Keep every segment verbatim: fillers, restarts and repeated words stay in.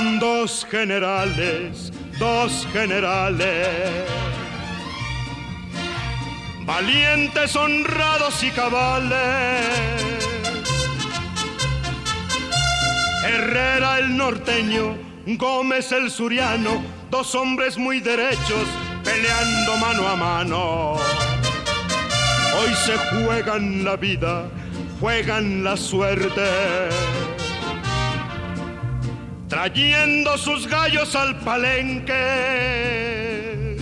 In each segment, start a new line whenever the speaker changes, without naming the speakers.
Fueron dos generales, dos generales, valientes, honrados y cabales. Herrera el norteño, Gómez el suriano, dos hombres muy derechos peleando mano a mano. Hoy se juegan la vida, juegan la suerte, trayendo sus gallos al palenque.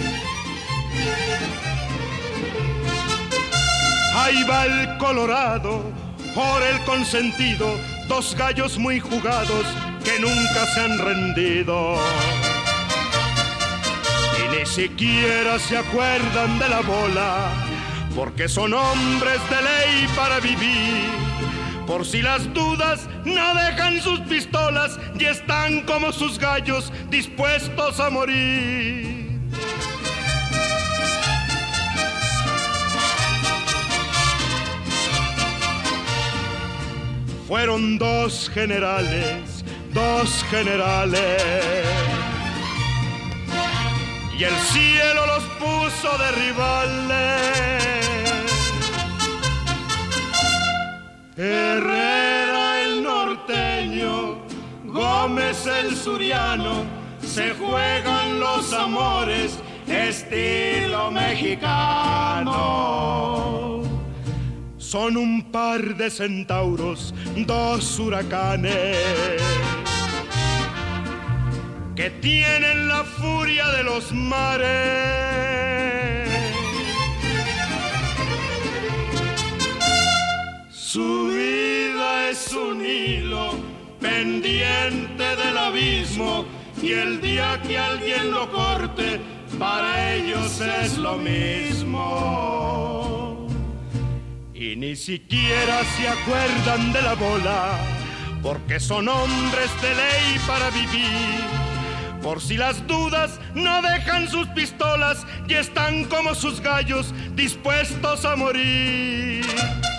Ahí va el Colorado, por el consentido, dos gallos muy jugados que nunca se han rendido. Y ni siquiera se acuerdan de la bola, porque son hombres de ley para vivir. Por si las dudas no dejan sus pistolas y están como sus gallos dispuestos a morir. Fueron dos generales, dos generales, y el cielo los puso de rivales. Herrera el norteño, Gómez el suriano, se juegan los amores estilo mexicano. Son un par de centauros, dos huracanes, que tienen la furia de los mares. Su vida es un hilo pendiente del abismo, y el día que alguien lo corte, para ellos es lo mismo. Y ni siquiera se acuerdan de la bola, porque son hombres de ley para vivir. Por si las dudas no dejan sus pistolas y están como sus gallos dispuestos a morir.